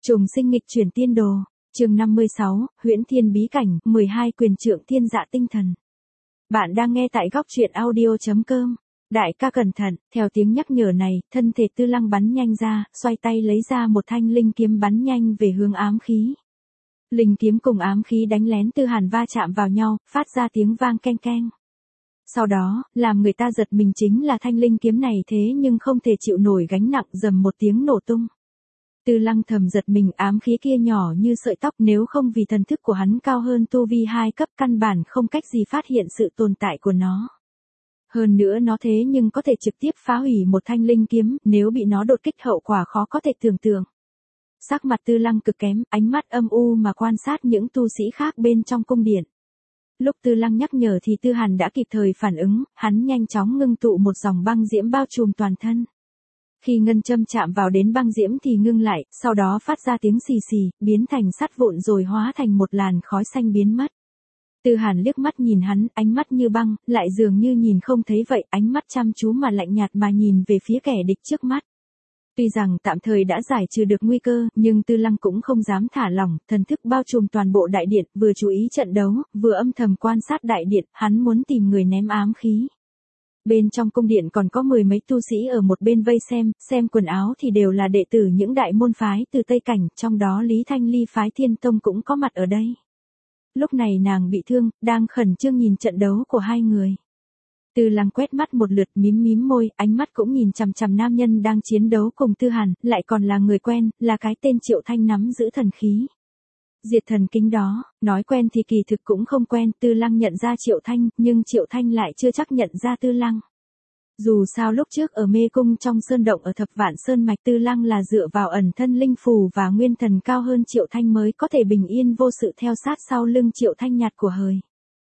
Trùng sinh nghịch chuyển tiên đồ, chương 56, Huyễn Thiên Bí Cảnh, 12 quyền trượng thiên dạ tinh thần. Bạn đang nghe tại góc truyện audio.com. Đại ca cẩn thận, theo tiếng nhắc nhở này, thân thể Tư Lăng bắn nhanh ra, xoay tay lấy ra một thanh linh kiếm bắn nhanh về hướng ám khí. Linh kiếm cùng ám khí đánh lén Tư Hàn va chạm vào nhau, phát ra tiếng vang keng keng. Sau đó, làm người ta giật mình chính là thanh linh kiếm này thế nhưng không thể chịu nổi gánh nặng, rầm một tiếng nổ tung. Tư Lăng thầm giật mình, ám khí kia nhỏ như sợi tóc, nếu không vì thần thức của hắn cao hơn tu vi 2 cấp căn bản không cách gì phát hiện sự tồn tại của nó. Hơn nữa nó thế nhưng có thể trực tiếp phá hủy một thanh linh kiếm, nếu bị nó đột kích hậu quả khó có thể tưởng tượng. Sắc mặt Tư Lăng cực kém, ánh mắt âm u mà quan sát những tu sĩ khác bên trong cung điện. Lúc Tư Lăng nhắc nhở thì Tư Hàn đã kịp thời phản ứng, hắn nhanh chóng ngưng tụ một dòng băng diễm bao trùm toàn thân. Khi ngân châm chạm vào đến băng diễm thì ngưng lại, sau đó phát ra tiếng xì xì, biến thành sắt vụn rồi hóa thành một làn khói xanh biến mất. Tư Hàn liếc mắt nhìn hắn, ánh mắt như băng, lại dường như nhìn không thấy vậy, ánh mắt chăm chú mà lạnh nhạt mà nhìn về phía kẻ địch trước mắt. Tuy rằng tạm thời đã giải trừ được nguy cơ, nhưng Tư Lăng cũng không dám thả lỏng, thần thức bao trùm toàn bộ đại điện, vừa chú ý trận đấu, vừa âm thầm quan sát đại điện, hắn muốn tìm người ném ám khí. Bên trong cung điện còn có 10 mấy tu sĩ ở một bên vây xem quần áo thì đều là đệ tử những đại môn phái từ Tây Cảnh, trong đó Lý Thanh Ly phái Thiên Tông cũng có mặt ở đây. Lúc này nàng bị thương, đang khẩn trương nhìn trận đấu của hai người. Tư Lăng quét mắt một lượt, mím môi, ánh mắt cũng nhìn chằm chằm nam nhân đang chiến đấu cùng Tư Hàn, lại còn là người quen, là cái tên Triệu Thanh nắm giữ thần khí. Diệt thần kính đó, nói quen thì kỳ thực cũng không quen, Tư Lăng nhận ra Triệu Thanh, nhưng Triệu Thanh lại chưa chắc nhận ra Tư Lăng. Dù sao lúc trước ở mê cung trong sơn động ở Thập Vạn Sơn Mạch, Tư Lăng là dựa vào ẩn thân linh phù và nguyên thần cao hơn Triệu Thanh mới có thể bình yên vô sự theo sát sau lưng Triệu Thanh nhạt của hời.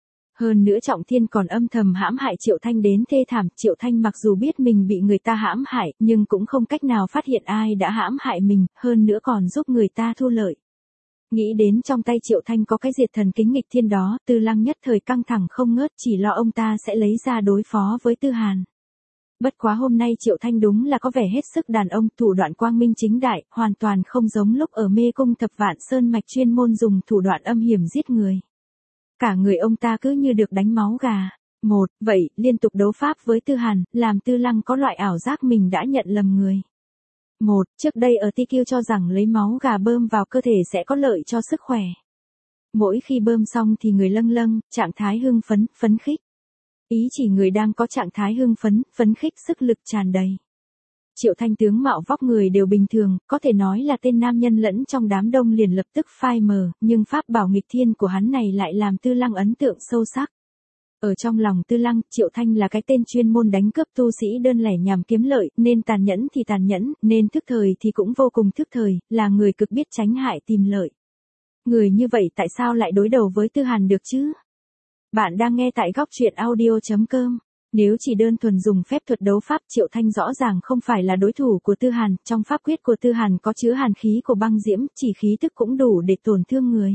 Hơn nữa Trọng Thiên còn âm thầm hãm hại Triệu Thanh đến thê thảm, Triệu Thanh mặc dù biết mình bị người ta hãm hại, nhưng cũng không cách nào phát hiện ai đã hãm hại mình, hơn nữa còn giúp người ta thu lợi. Nghĩ đến trong tay Triệu Thanh có cái diệt thần kính nghịch thiên đó, Tư Lăng nhất thời căng thẳng không ngớt, chỉ lo ông ta sẽ lấy ra đối phó với Tư Hàn. Bất quá hôm nay Triệu Thanh đúng là có vẻ hết sức đàn ông, thủ đoạn quang minh chính đại, hoàn toàn không giống lúc ở mê cung Thập Vạn Sơn Mạch chuyên môn dùng thủ đoạn âm hiểm giết người. Cả người ông ta cứ như được đánh máu gà. Vậy, liên tục đấu pháp với Tư Hàn, làm Tư Lăng có loại ảo giác mình đã nhận lầm người. Trước đây ở TQ cho rằng lấy máu gà bơm vào cơ thể sẽ có lợi cho sức khỏe. Mỗi khi bơm xong thì người lâng lâng, trạng thái hưng phấn, phấn khích. Ý chỉ người đang có trạng thái hưng phấn, phấn khích, sức lực tràn đầy. Triệu Thanh tướng mạo vóc người đều bình thường, có thể nói là tên nam nhân lẫn trong đám đông liền lập tức phai mờ, nhưng pháp bảo nghịch thiên của hắn này lại làm Tư Lăng ấn tượng sâu sắc. Ở trong lòng Tư Lăng, Triệu Thanh là cái tên chuyên môn đánh cướp tu sĩ đơn lẻ nhằm kiếm lợi, nên tàn nhẫn thì tàn nhẫn, nên thức thời thì cũng vô cùng thức thời, là người cực biết tránh hại tìm lợi. Người như vậy tại sao lại đối đầu với Tư Hàn được chứ? Bạn đang nghe tại góc truyện audio.com. Nếu chỉ đơn thuần dùng phép thuật đấu pháp, Triệu Thanh rõ ràng không phải là đối thủ của Tư Hàn, trong pháp quyết của Tư Hàn có chứa hàn khí của băng diễm, chỉ khí tức cũng đủ để tổn thương người.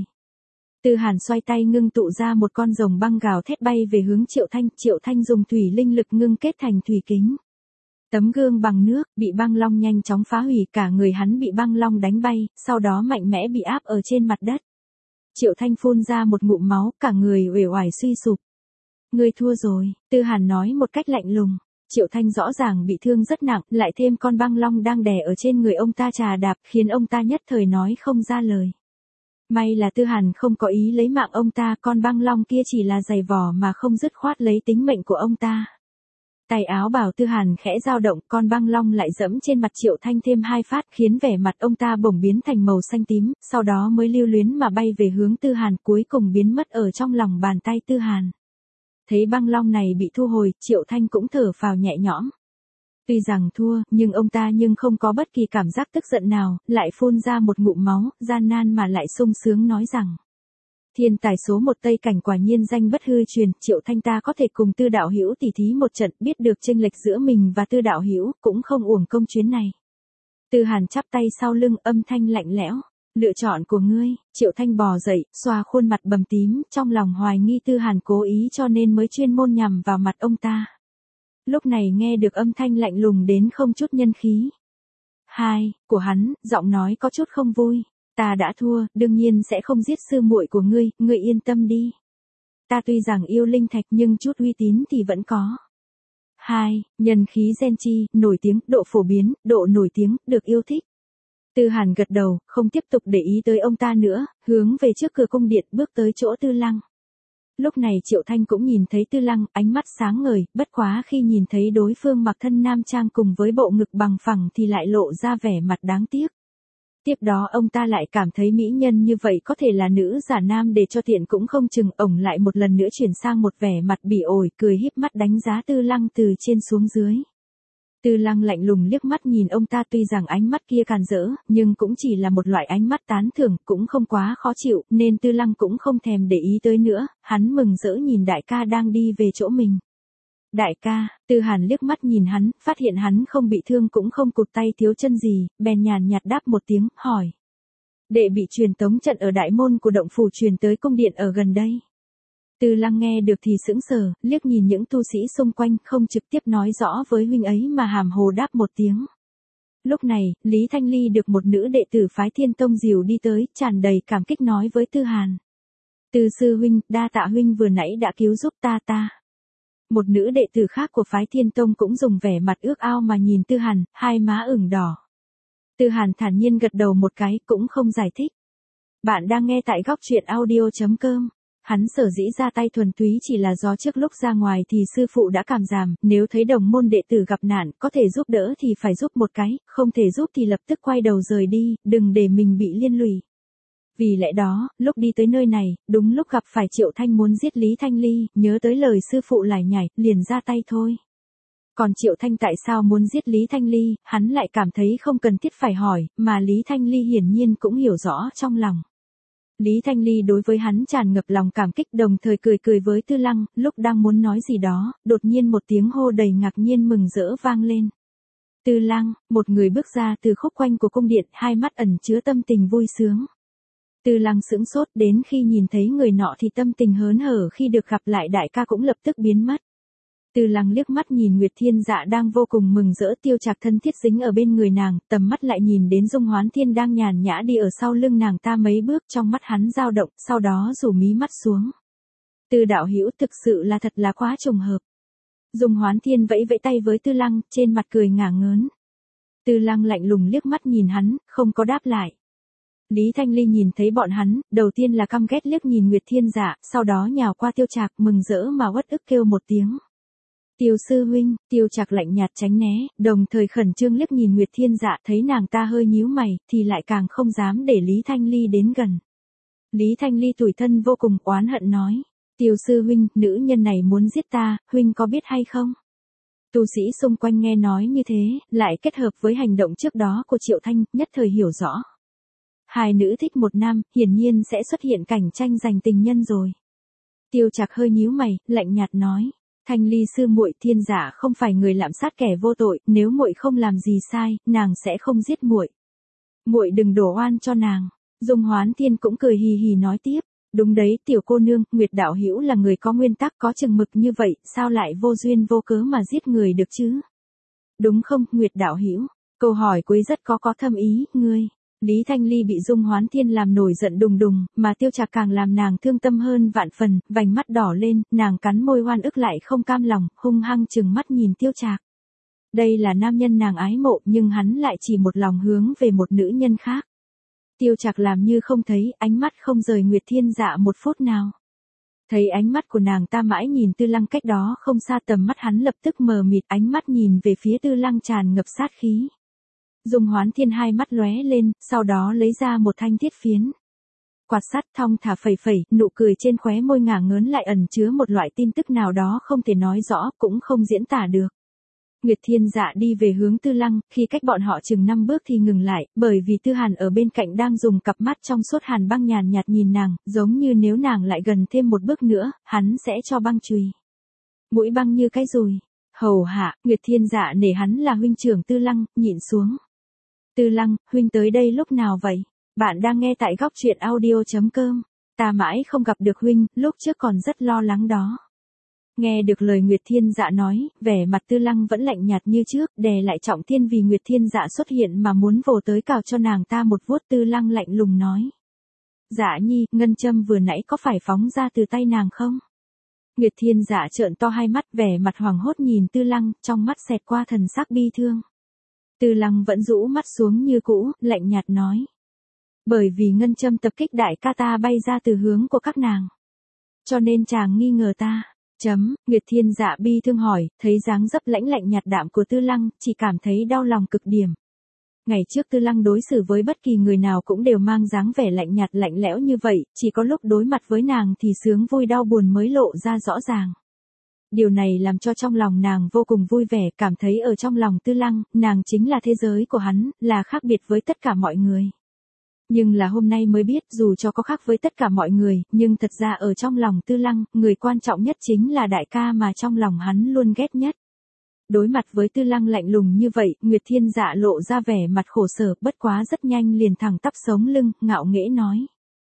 Tư Hàn xoay tay ngưng tụ ra một con rồng băng gào thét bay về hướng Triệu Thanh dùng thủy linh lực ngưng kết thành thủy kính. Tấm gương bằng nước, bị băng long nhanh chóng phá hủy, cả người hắn bị băng long đánh bay, sau đó mạnh mẽ bị áp ở trên mặt đất. Triệu Thanh phun ra một ngụm máu, cả người uể oải suy sụp. Ngươi thua rồi, Tư Hàn nói một cách lạnh lùng. Triệu Thanh rõ ràng bị thương rất nặng, lại thêm con băng long đang đè ở trên người ông ta trà đạp, khiến ông ta nhất thời nói không ra lời. May là Tư Hàn không có ý lấy mạng ông ta, con băng long kia chỉ là giày vò mà không dứt khoát lấy tính mệnh của ông ta. Tay áo bảo Tư Hàn khẽ dao động, con băng long lại dẫm trên mặt Triệu Thanh thêm 2 phát, khiến vẻ mặt ông ta bỗng biến thành màu xanh tím, sau đó mới lưu luyến mà bay về hướng Tư Hàn, cuối cùng biến mất ở trong lòng bàn tay Tư Hàn. Thấy băng long này bị thu hồi, Triệu Thanh cũng thở phào nhẹ nhõm. Tuy rằng thua, nhưng ông ta không có bất kỳ cảm giác tức giận nào, lại phun ra một ngụm máu, gian nan mà lại sung sướng nói rằng. Thiên tài số 1 Tây Cảnh quả nhiên danh bất hư truyền, Triệu Thanh ta có thể cùng Tư đạo hữu tỉ thí một trận, biết được chênh lệch giữa mình và Tư đạo hữu, cũng không uổng công chuyến này. Tư Hàn chắp tay sau lưng, âm thanh lạnh lẽo. Lựa chọn của ngươi. Triệu Thanh bò dậy, xoa khuôn mặt bầm tím, trong lòng hoài nghi Tư Hàn cố ý cho nên mới chuyên môn nhằm vào mặt ông ta. Lúc này nghe được âm thanh lạnh lùng đến không chút nhân khí. Của hắn, giọng nói có chút không vui. Ta đã thua, đương nhiên sẽ không giết sư muội của ngươi, ngươi yên tâm đi. Ta tuy rằng yêu linh thạch nhưng chút uy tín thì vẫn có. 2. Nhân khí gen chi, nổi tiếng, độ phổ biến, độ nổi tiếng, được yêu thích. Tư Hàn gật đầu, không tiếp tục để ý tới ông ta nữa, hướng về trước cửa cung điện bước tới chỗ Tư Lăng. Lúc này Triệu Thanh cũng nhìn thấy Tư Lăng, ánh mắt sáng ngời, bất quá khi nhìn thấy đối phương mặc thân nam trang cùng với bộ ngực bằng phẳng thì lại lộ ra vẻ mặt đáng tiếc. Tiếp đó ông ta lại cảm thấy mỹ nhân như vậy có thể là nữ giả nam để cho tiện cũng không chừng, ổng lại một lần nữa chuyển sang một vẻ mặt bỉ ổi, cười híp mắt đánh giá Tư Lăng từ trên xuống dưới. Tư Lăng lạnh lùng liếc mắt nhìn ông ta, tuy rằng ánh mắt kia càn rỡ, nhưng cũng chỉ là một loại ánh mắt tán thưởng, cũng không quá khó chịu, nên Tư Lăng cũng không thèm để ý tới nữa, hắn mừng rỡ nhìn đại ca đang đi về chỗ mình. Đại ca, Tư Hàn liếc mắt nhìn hắn, phát hiện hắn không bị thương cũng không cụt tay thiếu chân gì, bèn nhàn nhạt đáp một tiếng, hỏi. Đệ bị truyền tống trận ở đại môn của động phủ truyền tới cung điện ở gần đây. Tư Lăng nghe được thì sững sờ, liếc nhìn những tu sĩ xung quanh, không trực tiếp nói rõ với huynh ấy mà hàm hồ đáp một tiếng. Lúc này, Lý Thanh Ly được một nữ đệ tử phái Thiên Tông dìu đi tới, tràn đầy cảm kích nói với Tư Hàn. Tư sư huynh, đa tạ huynh vừa nãy đã cứu giúp ta. Một nữ đệ tử khác của phái Thiên Tông cũng dùng vẻ mặt ước ao mà nhìn Tư Hàn, hai má ửng đỏ. Tư Hàn thản nhiên gật đầu một cái, cũng không giải thích. Bạn đang nghe tại góc truyện audio.com. Hắn sở dĩ ra tay thuần túy chỉ là do trước lúc ra ngoài thì sư phụ đã cảm giảm, nếu thấy đồng môn đệ tử gặp nạn, có thể giúp đỡ thì phải giúp một cái, không thể giúp thì lập tức quay đầu rời đi, đừng để mình bị liên lụy. Vì lẽ đó, lúc đi tới nơi này, đúng lúc gặp phải Triệu Thanh muốn giết Lý Thanh Ly, nhớ tới lời sư phụ lải nhải, liền ra tay thôi. Còn Triệu Thanh tại sao muốn giết Lý Thanh Ly, hắn lại cảm thấy không cần thiết phải hỏi, mà Lý Thanh Ly hiển nhiên cũng hiểu rõ trong lòng. Lý Thanh Ly đối với hắn tràn ngập lòng cảm kích, đồng thời cười cười với Tư Lăng, lúc đang muốn nói gì đó, đột nhiên một tiếng hô đầy ngạc nhiên mừng rỡ vang lên. Tư Lăng, một người bước ra từ khúc quanh của cung điện, hai mắt ẩn chứa tâm tình vui sướng. Tư Lăng sững sốt, đến khi nhìn thấy người nọ thì tâm tình hớn hở khi được gặp lại đại ca cũng lập tức biến mất. Tư Lăng liếc mắt nhìn Nguyệt Thiên Dạ đang vô cùng mừng rỡ, Tiêu Trạc thân thiết dính ở bên người nàng, tầm mắt lại nhìn đến Dung Hoán Thiên đang nhàn nhã đi ở sau lưng nàng ta mấy bước, trong mắt hắn dao động, sau đó rủ mí mắt xuống. Tư đạo hữu, thực sự là thật là quá trùng hợp. Dung Hoán Thiên vẫy vẫy tay với Tư Lăng, trên mặt cười ngả ngớn. Tư Lăng lạnh lùng liếc mắt nhìn hắn, không có đáp lại. Lý Thanh Ly nhìn thấy bọn hắn, đầu tiên là căm ghét liếc nhìn Nguyệt Thiên Dạ, sau đó nhào qua Tiêu Trạc, mừng rỡ mà uất ức kêu một tiếng. Tiêu sư huynh, Tiêu Trạc lạnh nhạt tránh né, đồng thời khẩn trương liếc nhìn Nguyệt Thiên Dạ, thấy nàng ta hơi nhíu mày, thì lại càng không dám để Lý Thanh Ly đến gần. Lý Thanh Ly tủi thân vô cùng, oán hận nói. Tiêu sư huynh, nữ nhân này muốn giết ta, huynh có biết hay không? Tu sĩ xung quanh nghe nói như thế, lại kết hợp với hành động trước đó của Triệu Thanh, nhất thời hiểu rõ. Hai nữ thích một nam, hiển nhiên sẽ xuất hiện cảnh tranh giành tình nhân rồi. Tiêu Trạc hơi nhíu mày, lạnh nhạt nói. Thanh Ly sư muội, Thiên Dạ không phải người lạm sát kẻ vô tội, nếu muội không làm gì sai, nàng sẽ không giết muội. Muội đừng đổ oan cho nàng. Dung Hoán Thiên cũng cười hì hì nói tiếp. Đúng đấy, tiểu cô nương, Nguyệt đạo hữu là người có nguyên tắc, có chừng mực như vậy, sao lại vô duyên vô cớ mà giết người được chứ? Đúng không, Nguyệt đạo hữu? Câu hỏi cuối rất có thâm ý, ngươi. Lý Thanh Ly bị Dung Hoán Thiên làm nổi giận đùng đùng, mà Tiêu Trạc càng làm nàng thương tâm hơn vạn phần, vành mắt đỏ lên, nàng cắn môi oan ức lại không cam lòng, hung hăng trừng mắt nhìn Tiêu Trạc. Đây là nam nhân nàng ái mộ, nhưng hắn lại chỉ một lòng hướng về một nữ nhân khác. Tiêu Trạc làm như không thấy, ánh mắt không rời Nguyệt Thiên Dạ một phút nào. Thấy ánh mắt của nàng ta mãi nhìn Tư Lăng cách đó không xa, tầm mắt hắn lập tức mờ mịt, ánh mắt nhìn về phía Tư Lăng tràn ngập sát khí. Dung Hoán Thiên hai mắt lóe lên, sau đó lấy ra một thanh thiết phiến. Quạt sắt thong thả phẩy phẩy, nụ cười trên khóe môi ngả ngớn lại ẩn chứa một loại tin tức nào đó không thể nói rõ, cũng không diễn tả được. Nguyệt Thiên Dạ đi về hướng Tư Lăng, khi cách bọn họ chừng 5 bước thì ngừng lại, bởi vì Tư Hàn ở bên cạnh đang dùng cặp mắt trong suốt hàn băng nhàn nhạt nhìn nàng, giống như nếu nàng lại gần thêm một bước nữa, hắn sẽ cho băng chùy. Mũi băng như cái dùi. Hầu hạ, Nguyệt Thiên Dạ nể hắn là huynh trưởng Tư Lăng, nhịn xuống. Tư Lăng, huynh tới đây lúc nào vậy? Bạn đang nghe tại góc truyện audio.com. Ta mãi không gặp được huynh, lúc trước còn rất lo lắng đó. Nghe được lời Nguyệt Thiên Dạ nói, vẻ mặt Tư Lăng vẫn lạnh nhạt như trước, đè lại Trọng Thiên vì Nguyệt Thiên Dạ xuất hiện mà muốn vồ tới cào cho nàng ta một vuốt. Tư Lăng lạnh lùng nói. Dạ nhi, ngân châm vừa nãy có phải phóng ra từ tay nàng không? Nguyệt Thiên Dạ trợn to hai mắt, vẻ mặt hoảng hốt nhìn Tư Lăng, trong mắt xẹt qua thần sắc bi thương. Tư Lăng vẫn rũ mắt xuống như cũ, lạnh nhạt nói. Bởi vì ngân châm tập kích đại ca ta bay ra từ hướng của các nàng. Cho nên chàng nghi ngờ ta. Nguyệt Thiên Dạ bi thương hỏi, thấy dáng dấp lãnh lạnh nhạt đạm của Tư Lăng, chỉ cảm thấy đau lòng cực điểm. Ngày trước Tư Lăng đối xử với bất kỳ người nào cũng đều mang dáng vẻ lạnh nhạt lạnh lẽo như vậy, chỉ có lúc đối mặt với nàng thì sướng vui đau buồn mới lộ ra rõ ràng. Điều này làm cho trong lòng nàng vô cùng vui vẻ, cảm thấy ở trong lòng Tư Lăng, nàng chính là thế giới của hắn, là khác biệt với tất cả mọi người. Nhưng là hôm nay mới biết dù cho có khác với tất cả mọi người, nhưng thật ra ở trong lòng Tư Lăng, người quan trọng nhất chính là đại ca mà trong lòng hắn luôn ghét nhất. Đối mặt với Tư Lăng lạnh lùng như vậy, Nguyệt Thiên Dạ lộ ra vẻ mặt khổ sở, bất quá rất nhanh liền thẳng tắp sống lưng, ngạo nghễ nói.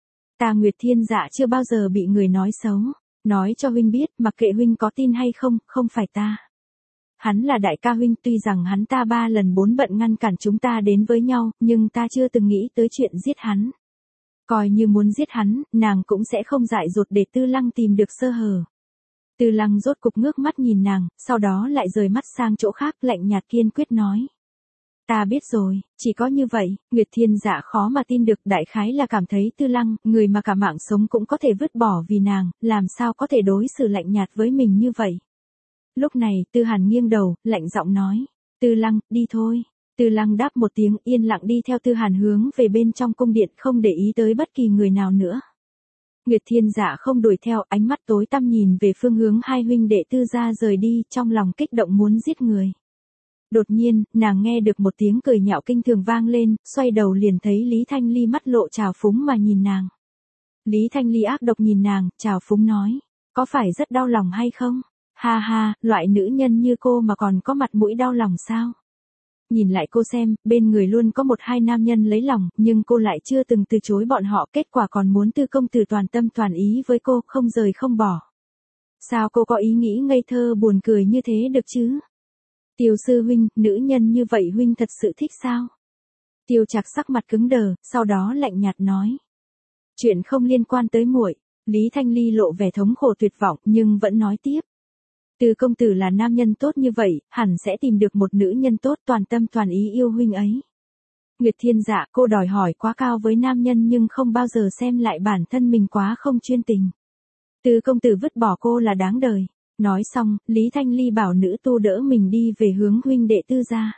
Ta Nguyệt Thiên Dạ chưa bao giờ bị người nói xấu, nói cho huynh biết, mặc kệ huynh có tin hay không, không phải ta. Hắn là đại ca huynh, tuy rằng hắn ta 3 lần 4 bận ngăn cản chúng ta đến với nhau, nhưng ta chưa từng nghĩ tới chuyện giết hắn. Coi như muốn giết hắn, nàng cũng sẽ không dại dột để Tư Lăng tìm được sơ hở. Tư Lăng rốt cục ngước mắt nhìn nàng, sau đó lại rời mắt sang chỗ khác, lạnh nhạt kiên quyết nói. Ta biết rồi, chỉ có như vậy. Nguyệt Thiên Dạ khó mà tin được, đại khái là cảm thấy Tư Lăng, người mà cả mạng sống cũng có thể vứt bỏ vì nàng, làm sao có thể đối xử lạnh nhạt với mình như vậy. Lúc này, Tư Hàn nghiêng đầu, lạnh giọng nói. Tư Lăng, đi thôi. Tư Lăng đáp một tiếng, yên lặng đi theo Tư Hàn hướng về bên trong cung điện, không để ý tới bất kỳ người nào nữa. Nguyệt Thiên Dạ không đuổi theo, ánh mắt tối tăm nhìn về phương hướng hai huynh đệ Tư gia rời đi, trong lòng kích động muốn giết người. Đột nhiên, nàng nghe được một tiếng cười nhạo kinh thường vang lên, xoay đầu liền thấy Lý Thanh Ly mắt lộ trào phúng mà nhìn nàng. Lý Thanh Ly ác độc nhìn nàng, trào phúng nói, có phải rất đau lòng hay không? Ha ha, loại nữ nhân như cô mà còn có mặt mũi đau lòng sao? Nhìn lại cô xem, bên người luôn có 1-2 nam nhân lấy lòng, nhưng cô lại chưa từng từ chối bọn họ, kết quả còn muốn Tư công tử toàn tâm toàn ý với cô, không rời không bỏ. Sao cô có ý nghĩ ngây thơ buồn cười như thế được chứ? Tiêu sư huynh, nữ nhân như vậy huynh thật sự thích sao? Tiêu Trạc sắc mặt cứng đờ, sau đó lạnh nhạt nói. Chuyện không liên quan tới muội. Lý Thanh Ly lộ vẻ thống khổ tuyệt vọng, nhưng vẫn nói tiếp. Tư công tử là nam nhân tốt như vậy, hẳn sẽ tìm được một nữ nhân tốt toàn tâm toàn ý yêu huynh ấy. Nguyệt Thiên Dạ, cô đòi hỏi quá cao với nam nhân nhưng không bao giờ xem lại bản thân mình quá không chuyên tình. Tư công tử vứt bỏ cô là đáng đời. Nói xong, Lý Thanh Ly bảo nữ tu đỡ mình đi về hướng huynh đệ Tư gia.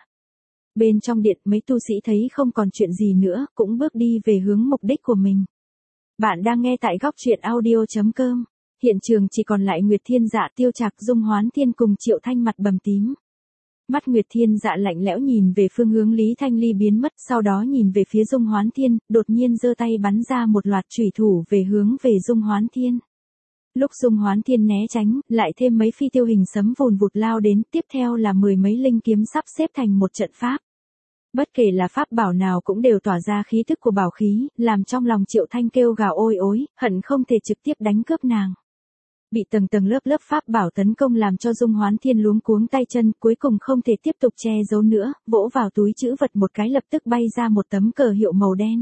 Bên trong điện, mấy tu sĩ thấy không còn chuyện gì nữa, cũng bước đi về hướng mục đích của mình. Bạn đang nghe tại góc truyện audio.com. Hiện trường chỉ còn lại Nguyệt Thiên Dạ, Tiêu Trạc, Dung Hoán Thiên cùng Triệu Thanh mặt bầm tím. Mắt Nguyệt Thiên Dạ lạnh lẽo nhìn về phương hướng Lý Thanh Ly biến mất, sau đó nhìn về phía Dung Hoán Thiên, đột nhiên giơ tay bắn ra một loạt chủy thủ về hướng về Dung Hoán Thiên. Lúc Dung Hoán Thiên né tránh, lại thêm mấy phi tiêu hình sấm vùn vụt lao đến, tiếp theo là 10 mấy linh kiếm sắp xếp thành một trận pháp. Bất kể là pháp bảo nào cũng đều tỏa ra khí tức của bảo khí, làm trong lòng Triệu Thanh kêu gào ôi ối, hận không thể trực tiếp đánh cướp nàng. Bị tầng tầng lớp lớp pháp bảo tấn công làm cho Dung Hoán Thiên luống cuống tay chân, cuối cùng không thể tiếp tục che giấu nữa, vỗ vào túi trữ vật một cái lập tức bay ra một tấm cờ hiệu màu đen.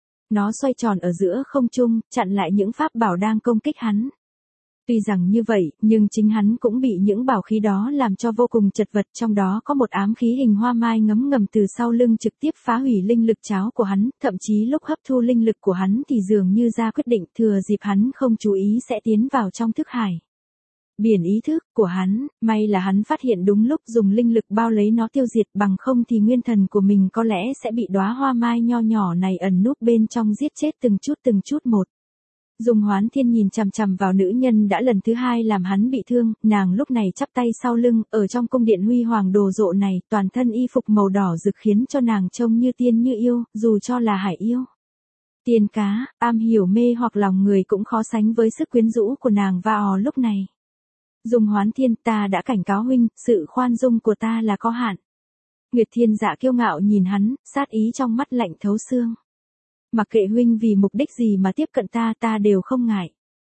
Nó xoay tròn ở giữa không trung, chặn lại những pháp bảo đang công kích hắn. Tuy rằng như vậy, nhưng chính hắn cũng bị những bảo khí đó làm cho vô cùng chật vật, trong đó có một ám khí hình hoa mai ngấm ngầm từ sau lưng trực tiếp phá hủy linh lực cháo của hắn, thậm chí lúc hấp thu linh lực của hắn thì dường như ra quyết định thừa dịp hắn không chú ý sẽ tiến vào trong thức hải. Biển ý thức của hắn, may là hắn phát hiện đúng lúc dùng linh lực bao lấy nó tiêu diệt, bằng không thì nguyên thần của mình có lẽ sẽ bị đóa hoa mai nho nhỏ này ẩn núp bên trong giết chết từng chút một. Dung Hoán Thiên nhìn chằm chằm vào nữ nhân đã lần thứ 2 làm hắn bị thương, nàng lúc này chắp tay sau lưng, ở trong cung điện huy hoàng đồ rộ này, toàn thân y phục màu đỏ rực khiến cho nàng trông như tiên như yêu, dù cho là hải yêu. Tiên cá, am hiểu mê hoặc lòng người cũng khó sánh với sức quyến rũ của nàng lúc này. Dung Hoán Thiên, ta đã cảnh cáo huynh, sự khoan dung của ta là có hạn. Nguyệt Thiên Dạ kiêu ngạo nhìn hắn, sát ý trong mắt lạnh thấu xương. Mặc kệ huynh vì mục đích gì mà tiếp cận ta đều không ngại.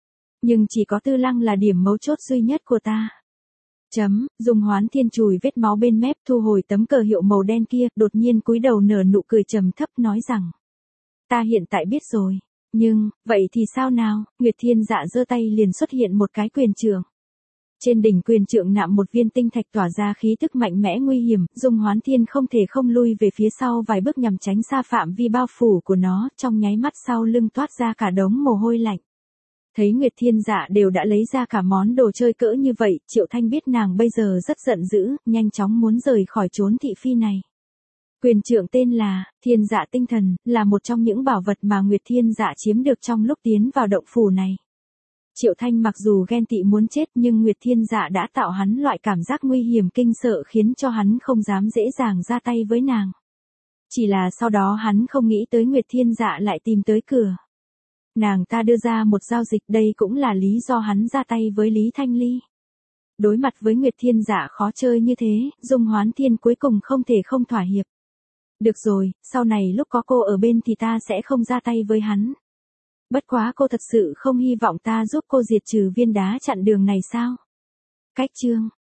Nhưng chỉ có Tư Lăng là điểm mấu chốt duy nhất của ta. Dung Hoán Thiên chùi vết máu bên mép, thu hồi tấm cờ hiệu màu đen kia, đột nhiên cúi đầu nở nụ cười trầm thấp nói rằng. Ta hiện tại biết rồi. Nhưng, vậy thì sao nào? Nguyệt Thiên Dạ giơ tay liền xuất hiện một cái quyền trượng. Trên đỉnh quyền trượng nạm một viên tinh thạch tỏa ra khí tức mạnh mẽ nguy hiểm, Dung Hoán Thiên không thể không lui về phía sau vài bước nhằm tránh xa phạm vi bao phủ của nó, trong nháy mắt sau lưng toát ra cả đống mồ hôi lạnh. Thấy Nguyệt Thiên Dạ đều đã lấy ra cả món đồ chơi cỡ như vậy, Triệu Thanh biết nàng bây giờ rất giận dữ, nhanh chóng muốn rời khỏi chốn thị phi này. Quyền trượng tên là Thiên Dạ Tinh Thần, là một trong những bảo vật mà Nguyệt Thiên Dạ chiếm được trong lúc tiến vào động phủ này. Triệu Thanh mặc dù ghen tị muốn chết nhưng Nguyệt Thiên Dạ đã tạo hắn loại cảm giác nguy hiểm kinh sợ khiến cho hắn không dám dễ dàng ra tay với nàng. Chỉ là sau đó hắn không nghĩ tới Nguyệt Thiên Dạ lại tìm tới cửa. Nàng ta đưa ra một giao dịch, đây cũng là lý do hắn ra tay với Lý Thanh Ly. Đối mặt với Nguyệt Thiên Dạ khó chơi như thế, Dung Hoán Thiên cuối cùng không thể không thỏa hiệp. Được rồi, sau này lúc có cô ở bên thì ta sẽ không ra tay với hắn. Bất quá cô thật sự không hy vọng ta giúp cô diệt trừ viên đá chặn đường này sao? Cách chương